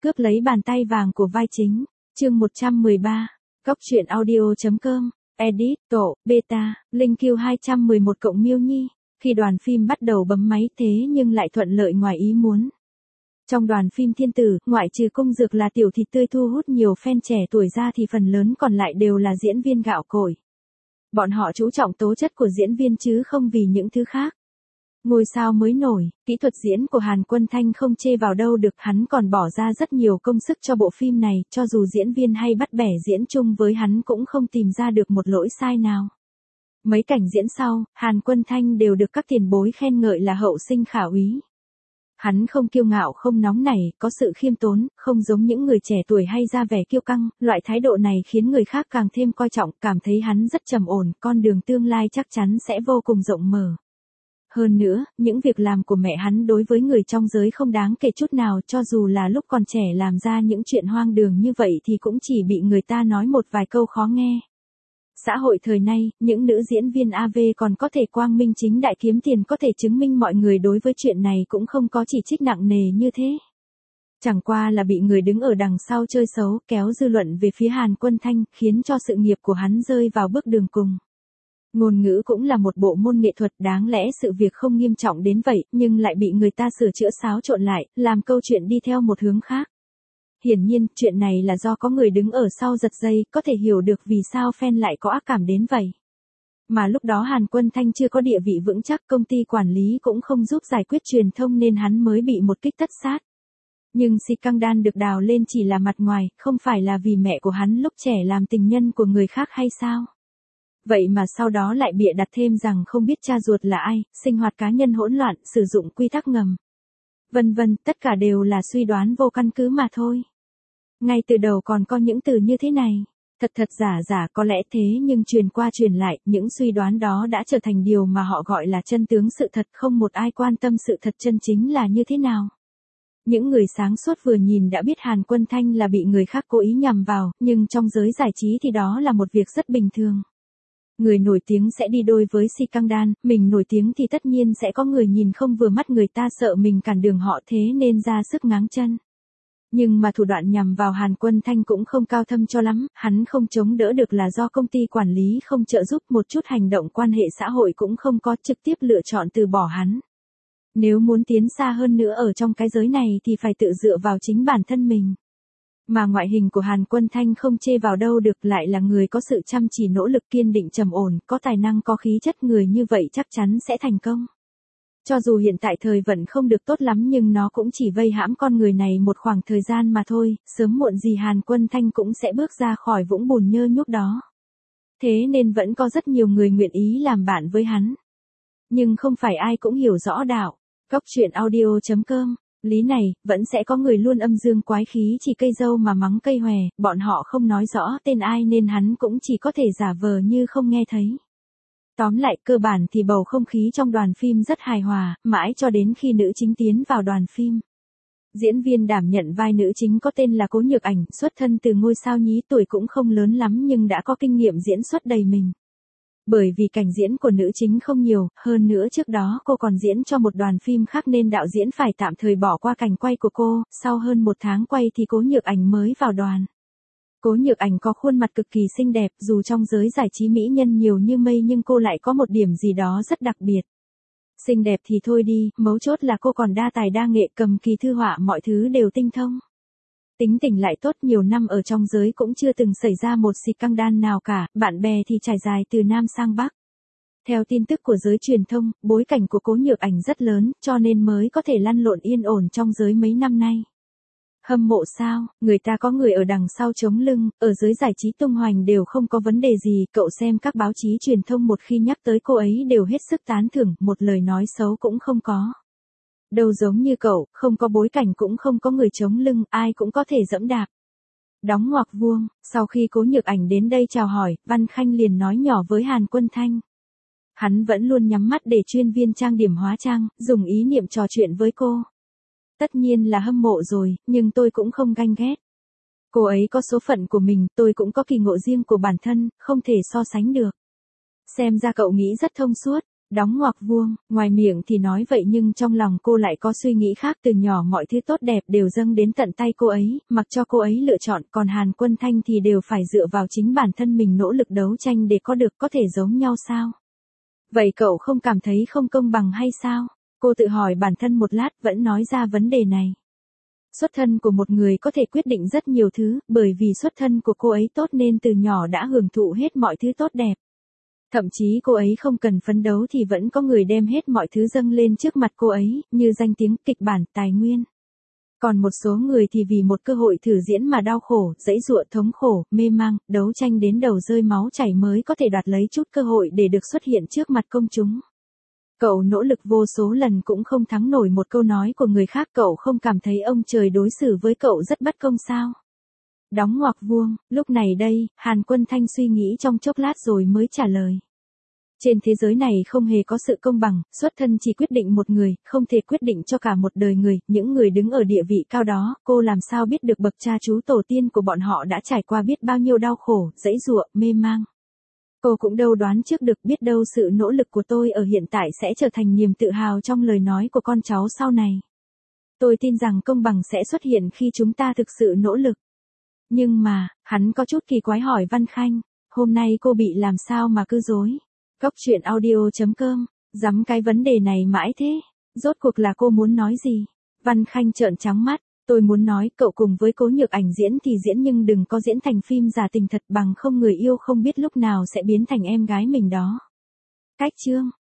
cướp lấy bàn tay vàng của vai chính. Chương 113. Góc truyện audio.com. Edit, tổ, beta, Linh Q211 cộng Miêu Nhi. Khi đoàn phim bắt đầu bấm máy thế nhưng lại thuận lợi ngoài ý muốn. Trong đoàn phim Thiên Tử, ngoại trừ Cung Dược là tiểu thịt tươi thu hút nhiều fan trẻ tuổi ra thì phần lớn còn lại đều là diễn viên gạo cội. Bọn họ chú trọng tố chất của diễn viên chứ không vì những thứ khác. Ngôi sao mới nổi, kỹ thuật diễn của Hàn Quân Thanh không chê vào đâu được, hắn còn bỏ ra rất nhiều công sức cho bộ phim này, cho dù diễn viên hay bắt bẻ diễn chung với hắn cũng không tìm ra được một lỗi sai nào. Mấy cảnh diễn sau, Hàn Quân Thanh đều được các tiền bối khen ngợi là hậu sinh khả úy. Hắn không kiêu ngạo không nóng nảy, có sự khiêm tốn, không giống những người trẻ tuổi hay ra vẻ kiêu căng, loại thái độ này khiến người khác càng thêm coi trọng, cảm thấy hắn rất trầm ổn, con đường tương lai chắc chắn sẽ vô cùng rộng mở. Hơn nữa, những việc làm của mẹ hắn đối với người trong giới không đáng kể chút nào, cho dù là lúc còn trẻ làm ra những chuyện hoang đường như vậy thì cũng chỉ bị người ta nói một vài câu khó nghe. Xã hội thời nay, những nữ diễn viên AV còn có thể quang minh chính đại kiếm tiền có thể chứng minh mọi người đối với chuyện này cũng không có chỉ trích nặng nề như thế. Chẳng qua là bị người đứng ở đằng sau chơi xấu, kéo dư luận về phía Hàn Quân Thanh, khiến cho sự nghiệp của hắn rơi vào bước đường cùng. Ngôn ngữ cũng là một bộ môn nghệ thuật, đáng lẽ sự việc không nghiêm trọng đến vậy, nhưng lại bị người ta sửa chữa xáo trộn lại, làm câu chuyện đi theo một hướng khác. Hiển nhiên, chuyện này là do có người đứng ở sau giật dây, có thể hiểu được vì sao fan lại có ác cảm đến vậy. Mà lúc đó Hàn Quân Thanh chưa có địa vị vững chắc, công ty quản lý cũng không giúp giải quyết truyền thông nên hắn mới bị một kích tất sát. Nhưng scandal được đào lên chỉ là mặt ngoài, không phải là vì mẹ của hắn lúc trẻ làm tình nhân của người khác hay sao? Vậy mà sau đó lại bịa đặt thêm rằng không biết cha ruột là ai, sinh hoạt cá nhân hỗn loạn, sử dụng quy tắc ngầm. Vân vân, tất cả đều là suy đoán vô căn cứ mà thôi. Ngay từ đầu còn có những từ như thế này, thật giả có lẽ thế nhưng truyền qua truyền lại, những suy đoán đó đã trở thành điều mà họ gọi là chân tướng sự thật, không một ai quan tâm sự thật chân chính là như thế nào. Những người sáng suốt vừa nhìn đã biết Hàn Quân Thanh là bị người khác cố ý nhằm vào, nhưng trong giới giải trí thì đó là một việc rất bình thường. Người nổi tiếng sẽ đi đôi với scandal, mình nổi tiếng thì tất nhiên sẽ có người nhìn không vừa mắt, người ta sợ mình cản đường họ thế nên ra sức ngáng chân. Nhưng mà thủ đoạn nhằm vào Hàn Quân Thanh cũng không cao thâm cho lắm, hắn không chống đỡ được là do công ty quản lý không trợ giúp, một chút hành động quan hệ xã hội cũng không có, trực tiếp lựa chọn từ bỏ hắn. Nếu muốn tiến xa hơn nữa ở trong cái giới này thì phải tự dựa vào chính bản thân mình. Mà ngoại hình của Hàn Quân Thanh không chê vào đâu được, lại là người có sự chăm chỉ nỗ lực kiên định trầm ổn, có tài năng có khí chất, người như vậy chắc chắn sẽ thành công. Cho dù hiện tại thời vận không được tốt lắm nhưng nó cũng chỉ vây hãm con người này một khoảng thời gian mà thôi, sớm muộn gì Hàn Quân Thanh cũng sẽ bước ra khỏi vũng bùn nhơ nhúc đó. Thế nên vẫn có rất nhiều người nguyện ý làm bạn với hắn. Nhưng không phải ai cũng hiểu rõ đạo. Góc truyện audio.com. Lý này, vẫn sẽ có người luôn âm dương quái khí, chỉ cây dâu mà mắng cây hòe, bọn họ không nói rõ tên ai nên hắn cũng chỉ có thể giả vờ như không nghe thấy. Tóm lại, cơ bản thì bầu không khí trong đoàn phim rất hài hòa, mãi cho đến khi nữ chính tiến vào đoàn phim. Diễn viên đảm nhận vai nữ chính có tên là Cố Nhược Ảnh, xuất thân từ ngôi sao nhí, tuổi cũng không lớn lắm nhưng đã có kinh nghiệm diễn xuất đầy mình. Bởi vì cảnh diễn của nữ chính không nhiều, hơn nữa trước đó cô còn diễn cho một đoàn phim khác nên đạo diễn phải tạm thời bỏ qua cảnh quay của cô, sau hơn 1 tháng quay thì Cố Nhược Ảnh mới vào đoàn. Cố Nhược Ảnh có khuôn mặt cực kỳ xinh đẹp, dù trong giới giải trí mỹ nhân nhiều như mây nhưng cô lại có một điểm gì đó rất đặc biệt. Xinh đẹp thì thôi đi, mấu chốt là cô còn đa tài đa nghệ, cầm kỳ thư họa mọi thứ đều tinh thông. Tính tình lại tốt, nhiều năm ở trong giới cũng chưa từng xảy ra một scandal nào cả, bạn bè thì trải dài từ Nam sang Bắc. Theo tin tức của giới truyền thông, bối cảnh của Cố Nhược Ảnh rất lớn, cho nên mới có thể lăn lộn yên ổn trong giới mấy năm nay. Hâm mộ sao, người ta có người ở đằng sau chống lưng, ở giới giải trí tung hoành đều không có vấn đề gì, cậu xem các báo chí truyền thông một khi nhắc tới cô ấy đều hết sức tán thưởng, một lời nói xấu cũng không có. Đâu giống như cậu, không có bối cảnh cũng không có người chống lưng, ai cũng có thể dẫm đạp. Đóng ngoặc vuông, sau khi Cố Nhược Ảnh đến đây chào hỏi, Văn Khanh liền nói nhỏ với Hàn Quân Thanh. Hắn vẫn luôn nhắm mắt để chuyên viên trang điểm hóa trang, dùng ý niệm trò chuyện với cô. Tất nhiên là hâm mộ rồi, nhưng tôi cũng không ganh ghét. Cô ấy có số phận của mình, tôi cũng có kỳ ngộ riêng của bản thân, không thể so sánh được. Xem ra cậu nghĩ rất thông suốt. Đóng ngoặc vuông, ngoài miệng thì nói vậy nhưng trong lòng cô lại có suy nghĩ khác, từ nhỏ mọi thứ tốt đẹp đều dâng đến tận tay cô ấy, mặc cho cô ấy lựa chọn, còn Hàn Quân Thanh thì đều phải dựa vào chính bản thân mình nỗ lực đấu tranh để có được, có thể giống nhau sao? Vậy cậu không cảm thấy không công bằng hay sao? Cô tự hỏi bản thân một lát vẫn nói ra vấn đề này. Xuất thân của một người có thể quyết định rất nhiều thứ, bởi vì xuất thân của cô ấy tốt nên từ nhỏ đã hưởng thụ hết mọi thứ tốt đẹp. Thậm chí cô ấy không cần phấn đấu thì vẫn có người đem hết mọi thứ dâng lên trước mặt cô ấy, như danh tiếng, kịch bản, tài nguyên. Còn một số người thì vì một cơ hội thử diễn mà đau khổ, giãy giụa, thống khổ, mê mang, đấu tranh đến đầu rơi máu chảy mới có thể đoạt lấy chút cơ hội để được xuất hiện trước mặt công chúng. Cậu nỗ lực vô số lần cũng không thắng nổi một câu nói của người khác, cậu không cảm thấy ông trời đối xử với cậu rất bất công sao? Đóng ngoặc vuông, lúc này đây, Hàn Quân Thanh suy nghĩ trong chốc lát rồi mới trả lời. Trên thế giới này không hề có sự công bằng, xuất thân chỉ quyết định một người, không thể quyết định cho cả một đời người, những người đứng ở địa vị cao đó, cô làm sao biết được bậc cha chú tổ tiên của bọn họ đã trải qua biết bao nhiêu đau khổ, giãy giụa, mê mang. Cô cũng đâu đoán trước được, biết đâu sự nỗ lực của tôi ở hiện tại sẽ trở thành niềm tự hào trong lời nói của con cháu sau này. Tôi tin rằng công bằng sẽ xuất hiện khi chúng ta thực sự nỗ lực. Nhưng mà, hắn có chút kỳ quái hỏi Văn Khanh, hôm nay cô bị làm sao mà cứ dối? Cóc truyện audio.com, dắm cái vấn đề này mãi thế, rốt cuộc là cô muốn nói gì? Văn Khanh trợn trắng mắt, tôi muốn nói cậu cùng với Cố Nhược Ảnh diễn thì diễn nhưng đừng có diễn thành phim giả tình thật, bằng không người yêu không biết lúc nào sẽ biến thành em gái mình đó. Cách chương.